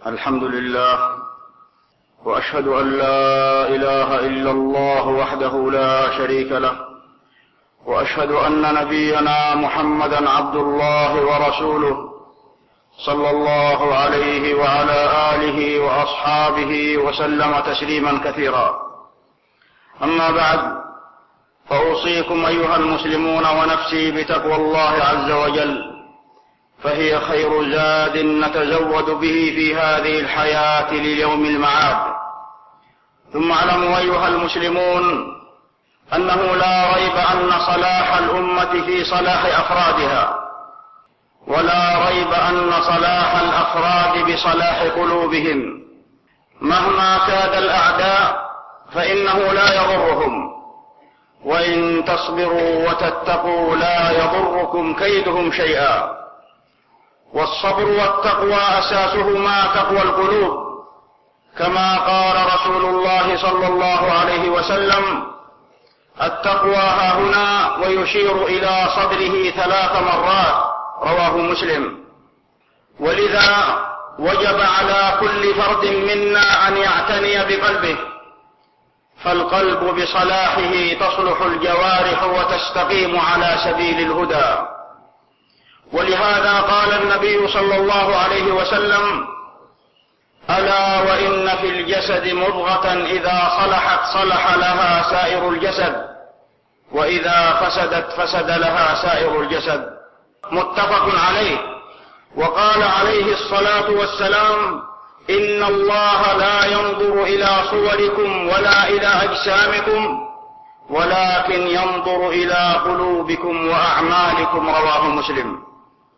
الحمد لله، وأشهد أن لا إله إلا الله وحده لا شريك له، وأشهد أن نبينا محمدا عبد الله ورسوله صلى الله عليه وعلى آله وأصحابه وسلم تسليما كثيرا. أما بعد، فأوصيكم أيها المسلمون ونفسي بتقوى الله عز وجل، فهي خير زاد نتزود به في هذه الحياة ليوم المعاد. ثم اعلموا أيها المسلمون أنه لا ريب أن صلاح الأمة في صلاح أفرادها، ولا ريب أن صلاح الأفراد بصلاح قلوبهم. مهما كاد الأعداء فإنه لا يضرهم، وإن تصبروا وتتقوا لا يضركم كيدهم شيئا. والصبر والتقوى أساسهما تقوى القلوب، كما قال رسول الله صلى الله عليه وسلم: التقوى هاهنا، ويشير إلى صدره 3 مرات، رواه مسلم. ولذا وجب على كل فرد منا أن يعتني بقلبه، فالقلب بصلاحه تصلح الجوارح وتستقيم على سبيل الهدى. ولهذا قال النبي صلى الله عليه وسلم: ألا وإن في الجسد مضغة إذا صلحت صلح لها سائر الجسد، وإذا فسدت فسد لها سائر الجسد. متفق عليه. وقال عليه الصلاة والسلام: إن الله لا ينظر إلى صوركم ولا إلى أجسامكم، ولكن ينظر إلى قلوبكم وأعمالكم، رواه مسلم.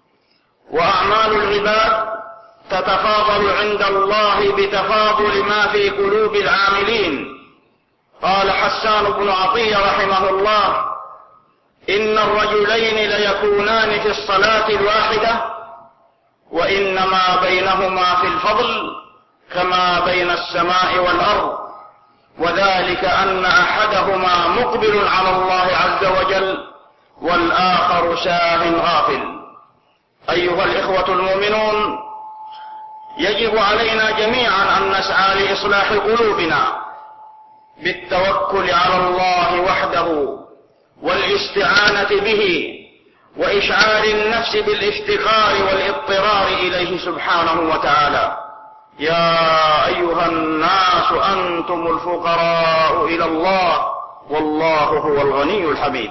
وأعمال العباد تتفاضل عند الله بتفاضل ما في قلوب العاملين. قال حسان بن عطية رحمه الله: إن الرجلين ليكونان في الصلاة الواحدة، وإنما بينهما في الفضل كما بين السماء والأرض، وذلك أن أحدهما مقبل على الله عز وجل والآخر ساهٍ غافل. أيها الإخوة المؤمنون، يجب علينا جميعا أن نسعى لإصلاح قلوبنا بالتوكل على الله وحده والاستعانة به، وإشعار النفس بالافتقار والاضطرار إليه سبحانه وتعالى. يا أيها الناس أنتم الفقراء إلى الله والله هو الغني الحميد.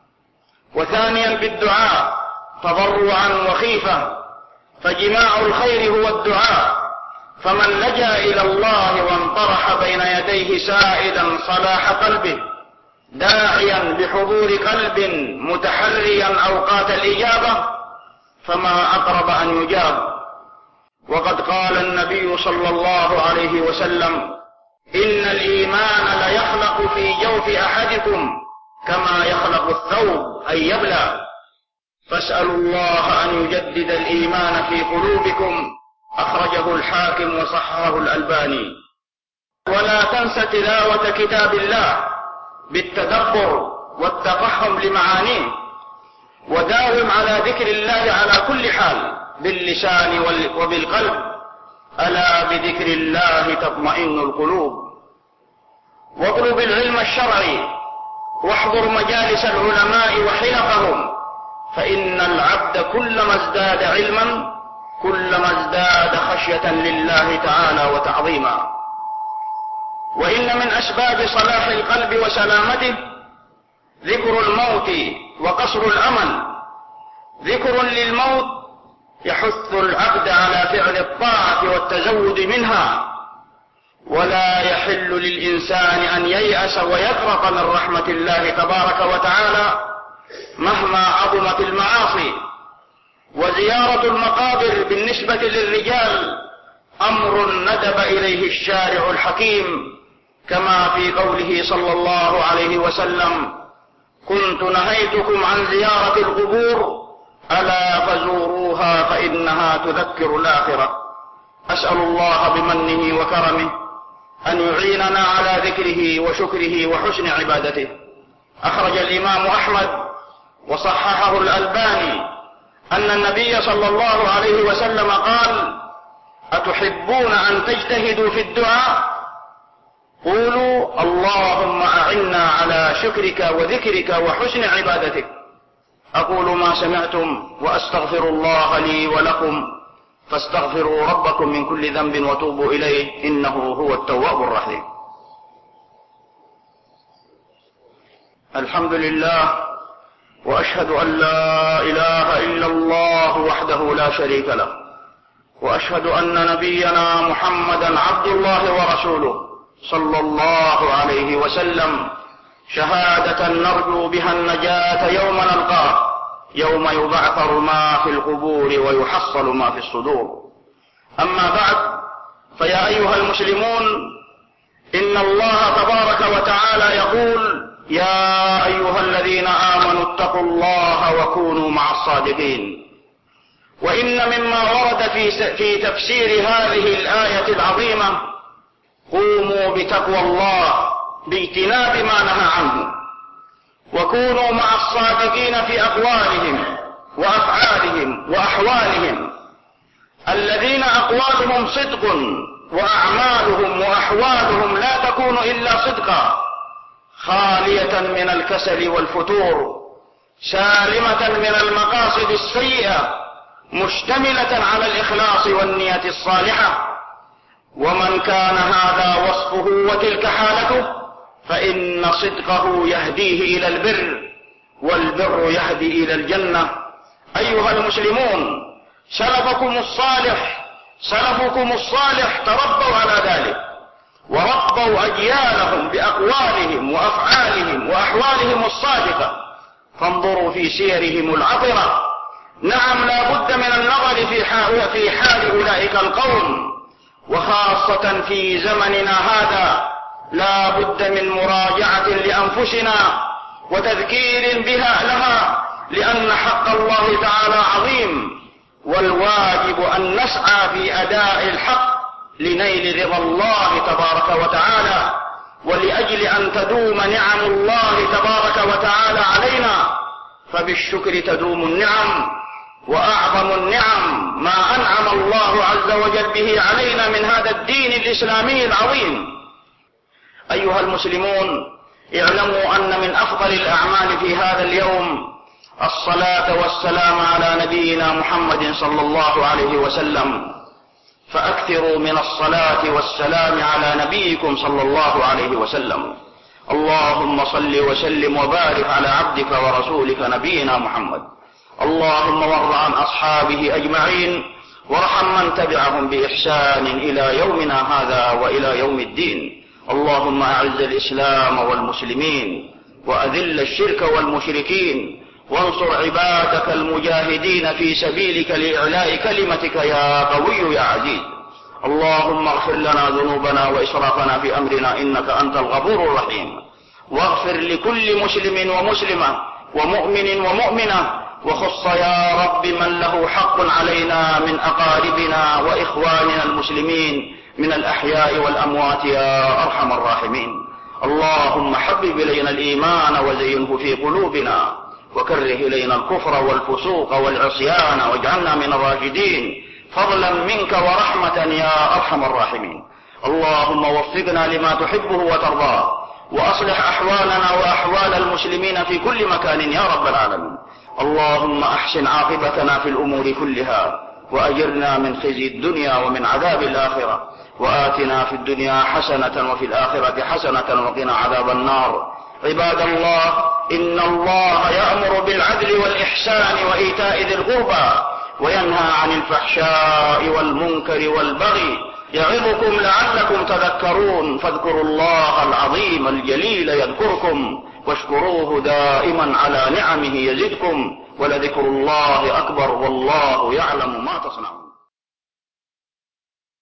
وثانيا بالدعاء تضرعا وخيفة، فجماع الخير هو الدعاء. فمن لجأ إلى الله وانطرح بين يديه سائدا صلاح قلبه، داعيا بحضور قلب متحريا أوقات الإجابة، فما أقرب أن يجاب. وقد قال النبي صلى الله عليه وسلم: إن الإيمان ليخلق في جوف أحدكم كما يخلق الثوب أن يبلى، فاسألوا الله أن يجدد الإيمان في قلوبكم. أخرجه الحاكم وصححه الألباني. ولا تنس تلاوة كتاب الله بالتدبر والتفهم لمعانيه، وداوم على ذكر الله على كل حال باللسان وبالقلب. ألا بذكر الله تطمئن القلوب. واطلب العلم الشرعي، واحضر مجالس العلماء وحلقهم، فإن العبد كلما ازداد علما كلما ازداد خشية لله تعالى وتعظيما. وإن من أسباب صلاح القلب وسلامته ذكر الموت وقصر الأمل. ذكر للموت يحث العبد على فعل الطاعة والتزود منها، ولا يحل للإنسان أن ييأس ويقنط من رحمة الله تبارك وتعالى مهما عظمت المعاصي. وزيارة المقابر بالنسبة للرجال أمر ندب إليه الشارع الحكيم، كما في قوله صلى الله عليه وسلم: كنت نهيتكم عن زيارة القبور ألا فزوروها فإنها تذكر الآخرة. أسأل الله بمنه وكرمه أن يعيننا على ذكره وشكره وحسن عبادته. أخرج الإمام أحمد وصححه الألباني أن النبي صلى الله عليه وسلم قال: أتحبون أن تجتهدوا في الدعاء؟ قولوا اللهم أعنا على شكرك وذكرك وحسن عبادتك. أقول ما سمعتم وأستغفر الله لي ولكم، فاستغفروا ربكم من كل ذنب وتوبوا إليه إنه هو التواب الرحيم. الحمد لله، وأشهد أن لا إله إلا الله وحده لا شريك له، وأشهد أن نبينا محمدا عبد الله ورسوله صلى الله عليه وسلم، شهادة نرجو بها النجاة يوم نلقاه، يوم يبعثر ما في القبور ويحصل ما في الصدور. أما بعد، فيا أيها المسلمون، إن الله تبارك وتعالى يقول: يا أيها الذين آمنوا اتقوا الله وكونوا مع الصادقين. وإن مما ورد في تفسير هذه الآية العظيمة: قوموا بتقوى الله باجتناب ما نهى عنه، وكونوا مع الصادقين في أقوالهم وأفعالهم وأحوالهم، الذين أقوالهم صدق وأعمالهم وأحوالهم لا تكون إلا صدقا، خالية من الكسل والفتور، سالمة من المقاصد السيئة، مشتملة على الإخلاص والنية الصالحة. ومن كان هذا وصفه وتلك حالته، فإن صدقه يهديه إلى البر، والبر يهدي إلى الجنة. أيها المسلمون، سلفكم الصالح تربوا على ذلك، وربوا أجيالهم بأقوالهم وأفعالهم وأحوالهم الصادقة. فانظروا في سيرهم العطرة. نعم، لا بد من النظر في حال أولئك القوم، وخاصة في زمننا هذا لا بد من مراجعة لأنفسنا وتذكير لها، لأن حق الله تعالى عظيم، والواجب أن نسعى في أداء الحق لنيل رضا الله تبارك وتعالى، ولأجل أن تدوم نعم الله تبارك وتعالى علينا. فبالشكر تدوم النعم، وأعظم النعم ما أنعم الله عز وجل به علينا من هذا الدين الإسلامي العظيم. أيها المسلمون، اعلموا أن من أفضل الأعمال في هذا اليوم الصلاة والسلام على نبينا محمد صلى الله عليه وسلم، فأكثروا من الصلاة والسلام على نبيكم صلى الله عليه وسلم. اللهم صل وسلم وبارك على عبدك ورسولك نبينا محمد. اللهم وارض عن أصحابه أجمعين، وارحم من تبعهم بإحسان إلى يومنا هذا وإلى يوم الدين. اللهم أعز الإسلام والمسلمين، وأذل الشرك والمشركين، وانصر عبادك المجاهدين في سبيلك لإعلاء كلمتك يا قوي يا عزيز. اللهم اغفر لنا ذنوبنا وإسرافنا في أمرنا إنك أنت الغفور الرحيم. واغفر لكل مسلم ومسلمة ومؤمن ومؤمنة، وخص يا رب من له حق علينا من أقاربنا وإخواننا المسلمين من الأحياء والأموات يا أرحم الراحمين. اللهم حبب إلينا الإيمان وزينه في قلوبنا، وكره إلينا الكفر والفسوق والعصيان، واجعلنا من الراشدين فضلا منك ورحمة يا أرحم الراحمين. اللهم وفقنا لما تحبه وترضاه، وأصلح أحوالنا وأحوال المسلمين في كل مكان يا رب العالمين. اللهم أحسن عاقبتنا في الأمور كلها، وأجرنا من خزي الدنيا ومن عذاب الآخرة، وآتنا في الدنيا حسنة وفي الآخرة حسنة وقنا عذاب النار. عباد الله، إن الله يأمر بالعدل والإحسان وإيتاء ذي القربى، وينهى عن الفحشاء والمنكر والبغي، يعظكم لعلكم تذكرون. فاذكروا الله العظيم الجليل يذكركم، واشكروه دائما على نعمه يزدكم، ولذكر الله أكبر، والله يعلم ما تصنعون.